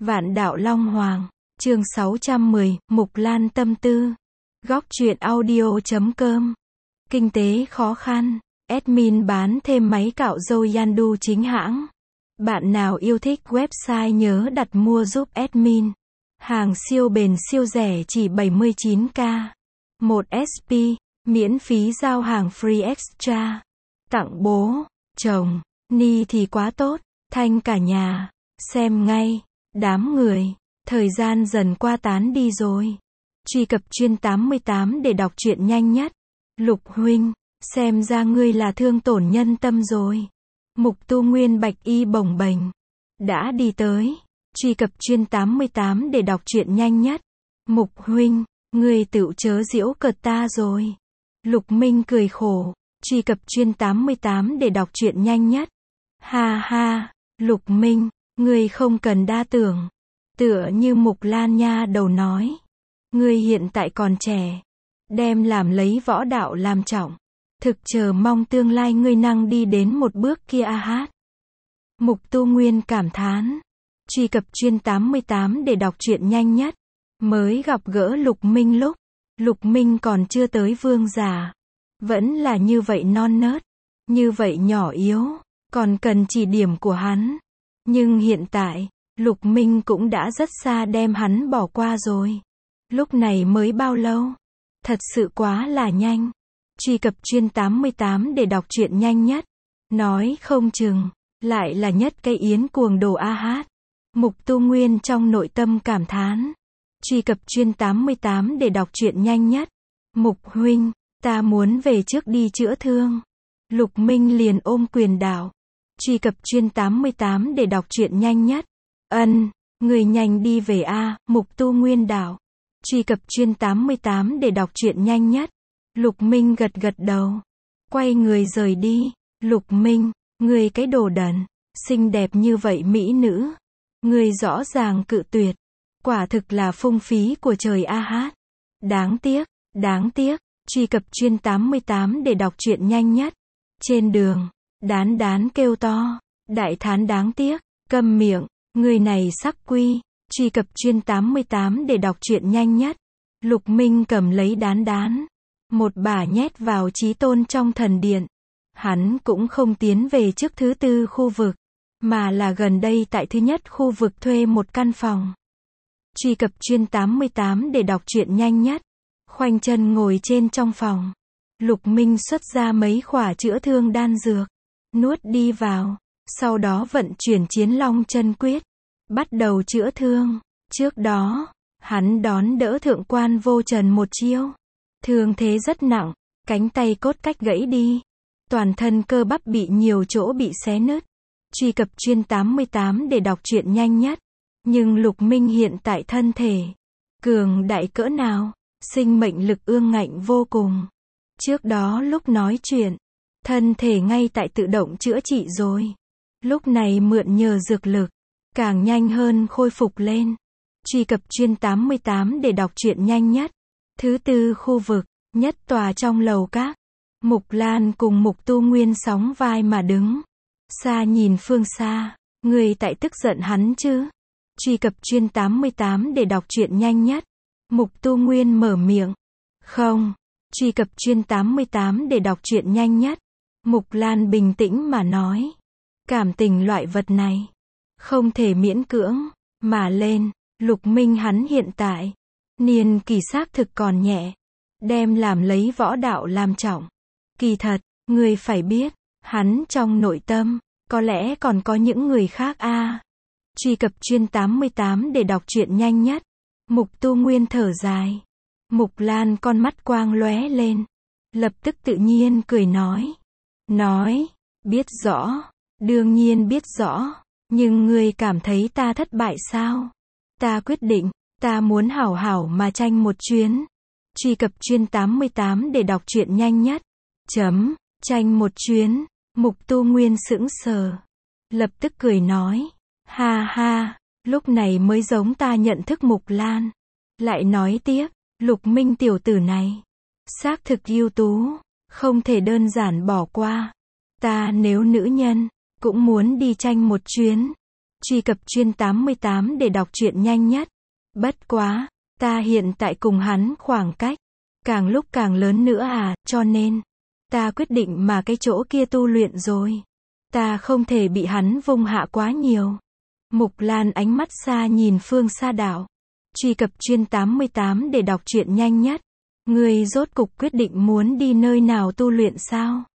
Vạn Đạo Long Hoàng, chương 610, Mục Lan tâm tư. Góc truyện audio.com. Kinh tế khó khăn, admin bán thêm máy cạo râu Yandu chính hãng. Bạn nào yêu thích website nhớ đặt mua giúp admin. Hàng siêu bền siêu rẻ chỉ 79k. 1 SP, miễn phí giao hàng free extra. Tặng bố, chồng, ni thì quá tốt, thanh cả nhà. Xem ngay. Đám người, thời gian dần qua tán đi rồi. Truy cập chuyên 88 để đọc truyện nhanh nhất. Lục huynh, xem ra ngươi là thương tổn nhân tâm rồi. Mục Tu Nguyên bạch y bồng bềnh, đã đi tới. Truy cập chuyên 88 để đọc truyện nhanh nhất. Mục huynh, ngươi tựu chớ giễu cợt ta rồi. Lục Minh cười khổ. Truy cập chuyên 88 để đọc truyện nhanh nhất. Ha ha, Lục Minh, ngươi không cần đa tưởng. Tựa như Mục Lan nha đầu nói. Ngươi hiện tại còn trẻ. Đem làm lấy võ đạo làm trọng. Thực chờ mong tương lai ngươi năng đi đến một bước kia a hát. Mục Tu Nguyên cảm thán. Truy cập chuyên 88 để đọc truyện nhanh nhất. Mới gặp gỡ Lục Minh lúc. Lục Minh còn chưa tới vương giả. Vẫn là như vậy non nớt. Như vậy nhỏ yếu. Còn cần chỉ điểm của hắn. Nhưng hiện tại, Lục Minh cũng đã rất xa đem hắn bỏ qua rồi. Lúc này mới bao lâu? Thật sự quá là nhanh. Truy cập chuyên 88 để đọc truyện nhanh nhất. Nói không chừng, lại là nhất cây yến cuồng đồ a hát. Mục Tu Nguyên trong nội tâm cảm thán. Truy cập chuyên 88 để đọc truyện nhanh nhất. Mục huynh, ta muốn về trước đi chữa thương. Lục Minh liền ôm quyền đảo. Truy cập chuyên 88 để đọc truyện nhanh nhất. Người nhanh đi về a. Mục Tu Nguyên đảo. Truy cập chuyên 88 để đọc truyện nhanh nhất. Lục Minh gật gật đầu. Quay người rời đi. Lục Minh, người cái đồ đần. Xinh đẹp như vậy mỹ nữ. Người rõ ràng cự tuyệt. Quả thực là phung phí của trời a hát. Đáng tiếc, đáng tiếc. Truy cập chuyên 88 để đọc truyện nhanh nhất. Trên đường, Đán Đán kêu to. Đại thán đáng tiếc. Câm miệng. Người này sắc quy. Truy cập chuyên 88 để đọc truyện nhanh nhất. Lục Minh cầm lấy Đán Đán. Một bả nhét vào Chí Tôn trong thần điện. Hắn cũng không tiến về trước thứ tư khu vực. Mà là gần đây tại thứ nhất khu vực thuê một căn phòng. Truy cập chuyên 88 để đọc truyện nhanh nhất. Khoanh chân ngồi trên trong phòng. Lục Minh xuất ra mấy khỏa chữa thương đan dược. Nuốt đi vào. Sau đó vận chuyển Chiến Long chân quyết. Bắt đầu chữa thương. Trước đó, hắn đón đỡ Thượng Quan Vô Trần một chiêu. Thương thế rất nặng. Cánh tay cốt cách gãy đi. Toàn thân cơ bắp bị nhiều chỗ bị xé nứt. Truy cập chuyên 88 để đọc truyện nhanh nhất. Nhưng Lục Minh hiện tại thân thể cường đại cỡ nào, sinh mệnh lực ương ngạnh vô cùng. Trước đó lúc nói chuyện, thân thể ngay tại tự động chữa trị rồi. Lúc này mượn nhờ dược lực, càng nhanh hơn khôi phục lên. Truy cập chuyên 88 để đọc truyện nhanh nhất. Thứ tư khu vực, nhất tòa trong lầu các. Mục Lan cùng Mục Tu Nguyên sóng vai mà đứng. Xa nhìn phương xa, người tại tức giận hắn chứ? Truy cập chuyên 88 để đọc truyện nhanh nhất. Mục Tu Nguyên mở miệng. Không. Truy cập chuyên 88 để đọc truyện nhanh nhất. Mục Lan bình tĩnh mà nói. Cảm tình loại vật này, không thể miễn cưỡng, mà lên. Lục Minh hắn hiện tại, niên kỳ xác thực còn nhẹ. Đem làm lấy võ đạo làm trọng. Kỳ thật, người phải biết, hắn trong nội tâm, có lẽ còn có những người khác a. Truy cập chuyên 88 để đọc truyện nhanh nhất. Mục Tu Nguyên thở dài. Mục Lan con mắt quang lóe lên. Lập tức tự nhiên cười nói. Biết rõ. Đương nhiên biết rõ. Nhưng ngươi cảm thấy ta thất bại sao? Ta quyết định, ta muốn hảo hảo mà tranh một chuyến. Truy cập chuyên 88 để đọc truyện nhanh nhất. Tranh một chuyến. Mục Tu Nguyên sững sờ. Lập tức cười nói. Ha ha, lúc này mới giống ta nhận thức Mục Lan. Lại nói tiếp, Lục Minh tiểu tử này, xác thực ưu tú, không thể đơn giản bỏ qua. Ta nếu nữ nhân, cũng muốn đi tranh một chuyến. Truy cập chuyên 88 để đọc truyện nhanh nhất. Bất quá, ta hiện tại cùng hắn khoảng cách càng lúc càng lớn nữa cho nên ta quyết định mà cái chỗ kia tu luyện rồi. Ta không thể bị hắn vung hạ quá nhiều. Mục Lan ánh mắt xa nhìn phương xa đảo. Truy cập chuyên 88 để đọc truyện nhanh nhất. Ngươi rốt cục quyết định muốn đi nơi nào tu luyện sao?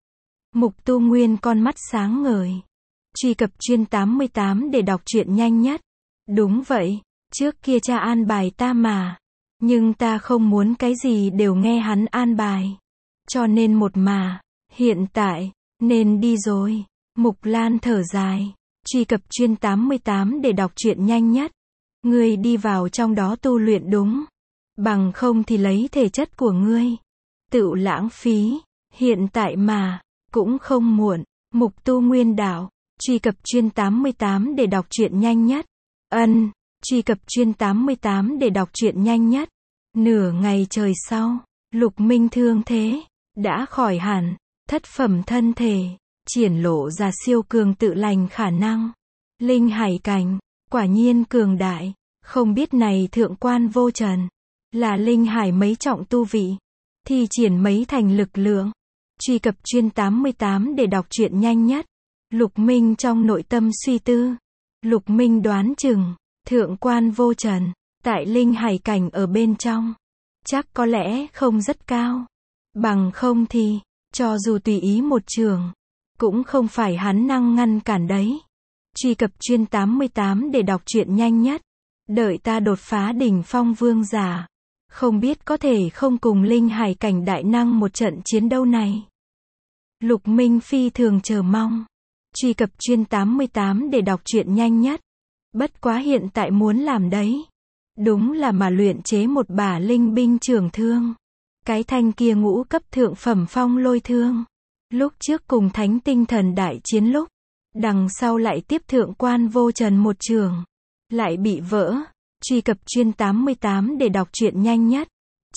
Mục Tu Nguyên con mắt sáng ngời. Truy cập chuyên 88 để đọc truyện nhanh nhất. Đúng vậy, trước kia cha an bài ta mà. Nhưng ta không muốn cái gì đều nghe hắn an bài. Cho nên hiện tại, nên đi rồi. Mục Lan thở dài. Truy cập chuyên 88 để đọc truyện nhanh nhất. Ngươi đi vào trong đó tu luyện đúng. Bằng không thì lấy thể chất của ngươi. Tự lãng phí. Hiện tại mà, cũng không muộn. Mục Tu Nguyên đảo. Truy cập chuyên 88 để đọc truyện nhanh nhất. Truy cập chuyên 88 để đọc truyện nhanh nhất. Nửa ngày trời sau, Lục Minh thương thế đã khỏi hẳn, thất phẩm thân thể triển lộ ra siêu cường tự lành khả năng. Linh hải cảnh, quả nhiên cường đại, không biết này thượng quan vô trần là linh hải mấy trọng tu vị, thi triển mấy thành lực lượng. Truy cập chuyên 88 để đọc truyện nhanh nhất. Lục Minh trong nội tâm suy tư. Lục Minh đoán chừng thượng quan vô trần tại linh hải cảnh ở bên trong, chắc có lẽ không rất cao. Bằng không thì, cho dù tùy ý một trường, cũng không phải hắn năng ngăn cản đấy. Truy cập chuyên 88 để đọc truyện nhanh nhất. Đợi ta đột phá đỉnh phong vương giả, không biết có thể không cùng linh hải cảnh đại năng một trận chiến đấu này. Lục Minh phi thường chờ mong. Truy cập chuyên 88 để đọc truyện nhanh nhất. Bất quá hiện tại muốn làm đấy, đúng là mà luyện chế một bả linh binh trường thương. Cái thanh kia ngũ cấp thượng phẩm phong lôi thương. Lúc trước cùng thánh tinh thần đại chiến lúc, đằng sau lại tiếp thượng quan vô trần một trường, lại bị vỡ. Truy cập chuyên 88 để đọc truyện nhanh nhất.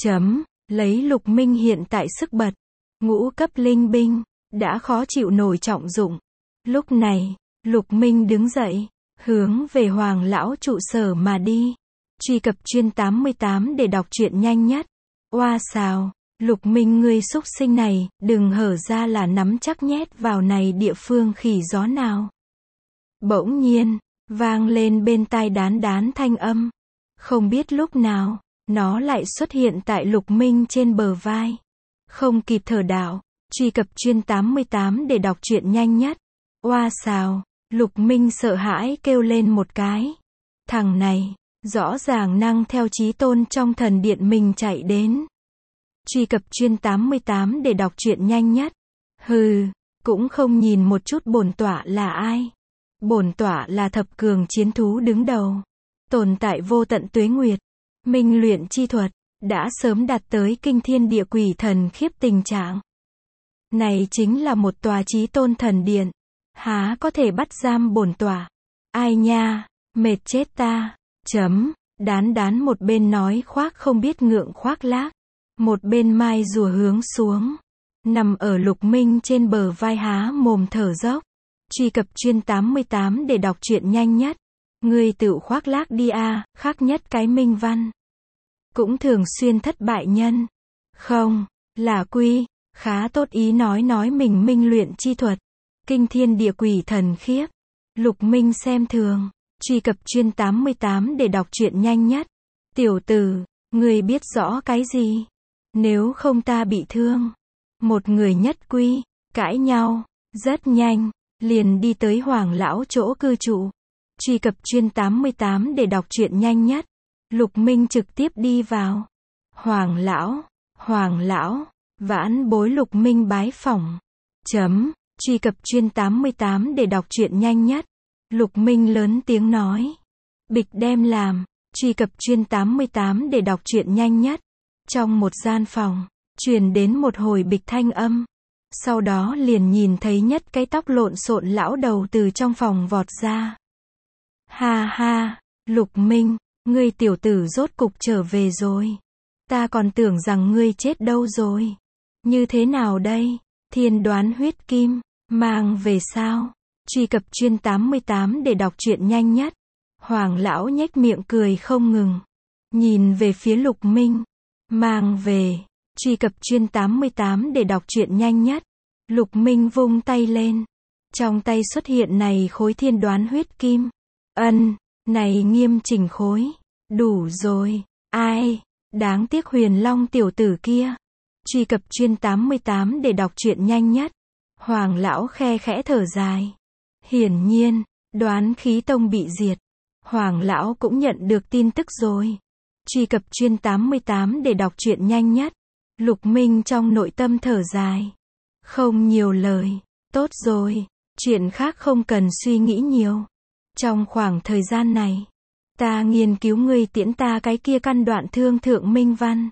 Lấy Lục Minh hiện tại sức bật, ngũ cấp linh binh đã khó chịu nổi trọng dụng. Lúc này, Lục Minh đứng dậy, hướng về Hoàng lão trụ sở mà đi. Truy cập chuyên 88 để đọc truyện nhanh nhất. Oa xào, Lục Minh ngươi xúc sinh này, đừng hở ra là nắm chắc nhét vào này địa phương khỉ gió nào. Bỗng nhiên, vang lên bên tai đán đán thanh âm. Không biết lúc nào, nó lại xuất hiện tại Lục Minh trên bờ vai. Không kịp thở đạo. Truy cập chuyên 88 để đọc truyện nhanh nhất. Oa xào, Lục Minh sợ hãi kêu lên một cái. Thằng này, rõ ràng năng theo chí tôn trong thần điện mình chạy đến. Truy cập chuyên 88 để đọc truyện nhanh nhất. Hừ, cũng không nhìn một chút bổn tọa là ai. Bổn tọa là thập cường chiến thú đứng đầu, tồn tại vô tận tuế nguyệt, minh luyện chi thuật đã sớm đạt tới kinh thiên địa quỷ thần khiếp tình trạng. Này chính là một tòa chí tôn thần điện, há có thể bắt giam bổn tọa. Ai nha, mệt chết ta. Đán đán một bên nói khoác không biết ngượng khoác lác, một bên mai rùa hướng xuống, nằm ở Lục Minh trên bờ vai há mồm thở dốc. Truy cập chuyên 88 để đọc truyện nhanh nhất. Ngươi tự khoác lác đi khác nhất cái minh văn. Cũng thường xuyên thất bại nhân. Không, là quy, khá tốt ý nói mình minh luyện chi thuật. Kinh thiên địa quỷ thần khiếp. Lục Minh xem thường. Truy cập chuyên 88 để đọc truyện nhanh nhất. Tiểu tử, ngươi biết rõ cái gì? Nếu không ta bị thương. Một người nhất quy, cãi nhau, rất nhanh, liền đi tới Hoàng lão chỗ cư trụ. Truy cập chuyên 88 để đọc truyện nhanh nhất. Lục Minh trực tiếp đi vào. Hoàng lão, vãn bối Lục Minh bái phỏng. Truy cập chuyên 88 để đọc truyện nhanh nhất. Lục Minh lớn tiếng nói. Bịch đem làm. Truy cập chuyên 88 để đọc truyện nhanh nhất. Trong một gian phòng, truyền đến một hồi bịch thanh âm. Sau đó liền nhìn thấy nhất cái tóc lộn xộn lão đầu từ trong phòng vọt ra. Ha ha, Lục Minh, ngươi tiểu tử rốt cục trở về rồi. Ta còn tưởng rằng ngươi chết đâu rồi. Như thế nào đây? Thiên đoán huyết kim, mang về sao? Truy cập chuyên 88 để đọc truyện nhanh nhất. Hoàng lão nhếch miệng cười không ngừng. Nhìn về phía Lục Minh. Mang về. Truy cập chuyên 88 để đọc truyện nhanh nhất. Lục Minh vung tay lên. Trong tay xuất hiện này khối thiên đoán huyết kim. Này Nghiêm Chỉnh khối. Đủ rồi. Ai? Đáng tiếc Huyền Long tiểu tử kia. Truy cập chuyên 88 để đọc truyện nhanh nhất. Hoàng lão khe khẽ thở dài. Hiển nhiên, Đoán Khí Tông bị diệt. Hoàng lão cũng nhận được tin tức rồi. Truy cập chuyên 88 để đọc truyện nhanh nhất. Lục Minh trong nội tâm thở dài. Không nhiều lời. Tốt rồi. Chuyện khác không cần suy nghĩ nhiều. Trong khoảng thời gian này, ta nghiên cứu ngươi tiễn ta cái kia căn đoạn thương thượng minh văn.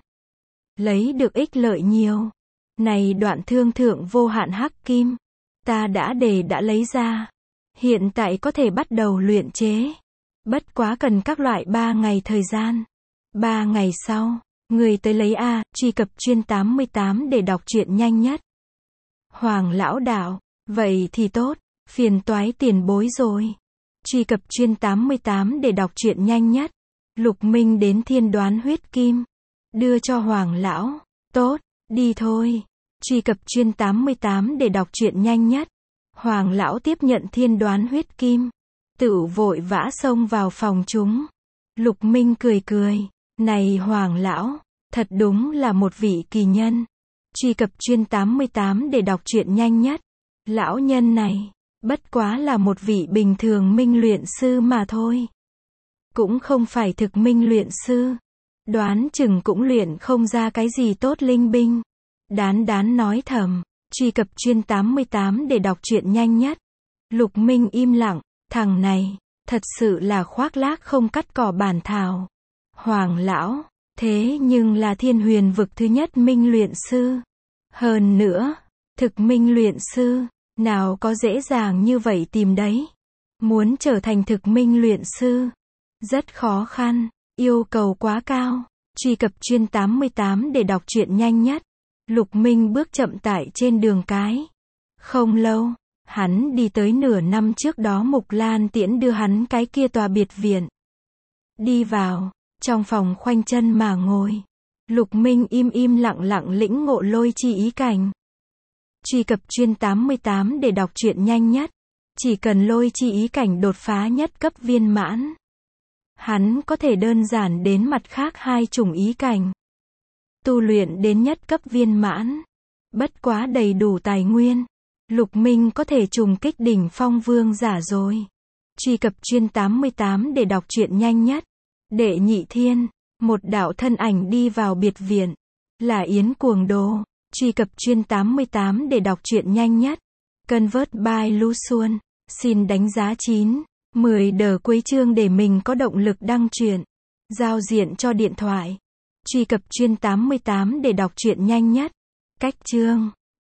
Lấy được ích lợi nhiều. Này đoạn thương thượng vô hạn hắc kim. Ta đã lấy ra. Hiện tại có thể bắt đầu luyện chế. Bất quá cần các loại 3 ngày thời gian. 3 ngày sau, người tới lấy A. Truy cập chuyên 88 để đọc truyện nhanh nhất. Hoàng lão đạo. Vậy thì tốt. Phiền toái tiền bối rồi. Truy cập chuyên 88 để đọc truyện nhanh nhất. Lục Minh đến thiên đoán huyết kim. Đưa cho Hoàng lão. Tốt, đi thôi. Truy cập chuyên 88 để đọc truyện nhanh nhất. Hoàng lão tiếp nhận thiên đoán huyết kim. Tự vội vã xông vào phòng chúng. Lục Minh cười cười. Này Hoàng lão, thật đúng là một vị kỳ nhân. Truy cập chuyên 88 để đọc truyện nhanh nhất. Lão nhân này, bất quá là một vị bình thường minh luyện sư mà thôi. Cũng không phải thực minh luyện sư. Đoán chừng cũng luyện không ra cái gì tốt linh binh. Đán nói thầm. Truy cập chuyên 88 để đọc truyện nhanh nhất. Lục Minh im lặng. Thằng này, thật sự là khoác lác không cắt cỏ bản thảo. Hoàng lão, thế nhưng là thiên huyền vực thứ nhất minh luyện sư. Hơn nữa, thực minh luyện sư, nào có dễ dàng như vậy tìm đấy. Muốn trở thành thực minh luyện sư, rất khó khăn, yêu cầu quá cao. Truy cập chuyên 88 để đọc truyện nhanh nhất. Lục Minh bước chậm tại trên đường cái. Không lâu, hắn đi tới nửa năm trước đó Mục Lan tiễn đưa hắn cái kia tòa biệt viện. Đi vào, trong phòng khoanh chân mà ngồi. Lục Minh im lặng lĩnh ngộ lôi chi ý cảnh. Truy cập chuyên 88 để đọc truyện nhanh nhất. Chỉ cần lôi chi ý cảnh đột phá nhất cấp viên mãn, hắn có thể đơn giản đến mặt khác 2 chủng ý cảnh. Tu luyện đến nhất cấp viên mãn. Bất quá đầy đủ tài nguyên. Lục Minh có thể trùng kích đỉnh phong vương giả rồi. Truy cập chuyên 88 để đọc truyện nhanh nhất. Đệ nhị thiên. Một đạo thân ảnh đi vào biệt viện. Là Yến Cuồng Đồ. Truy cập chuyên 88 để đọc truyện nhanh nhất. Convert by Lu Xuân. Xin đánh giá 9, 10 đờ cuối chương để mình có động lực đăng truyện. Giao diện cho điện thoại. Truy cập chuyên 88 để đọc truyện nhanh nhất. Cách chương.